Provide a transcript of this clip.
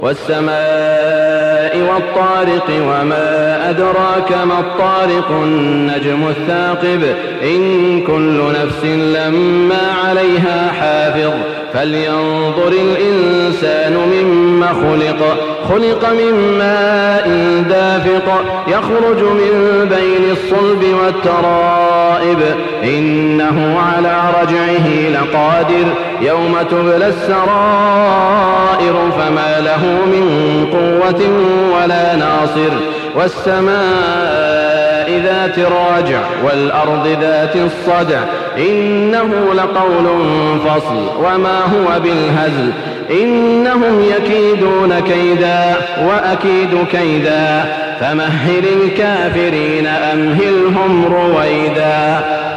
والسماء والطارق وما أدراك ما الطارق النجم الثاقب إن كل نفس لما عليها حافظ فلينظر الإنسان مما خلق من ماء دافق يخرج من بين الصلب والترائب إنه على رجعه لقادر يوم تبلى السرائر فما له من قوة ولا ناصر والسماء ذات الرجع والأرض ذات الصدع إنه لقول فصل وما هو بالهزل إنهم يكيدون كيدا وأكيد كيدا فمهل الكافرين أمهلهم رويدا.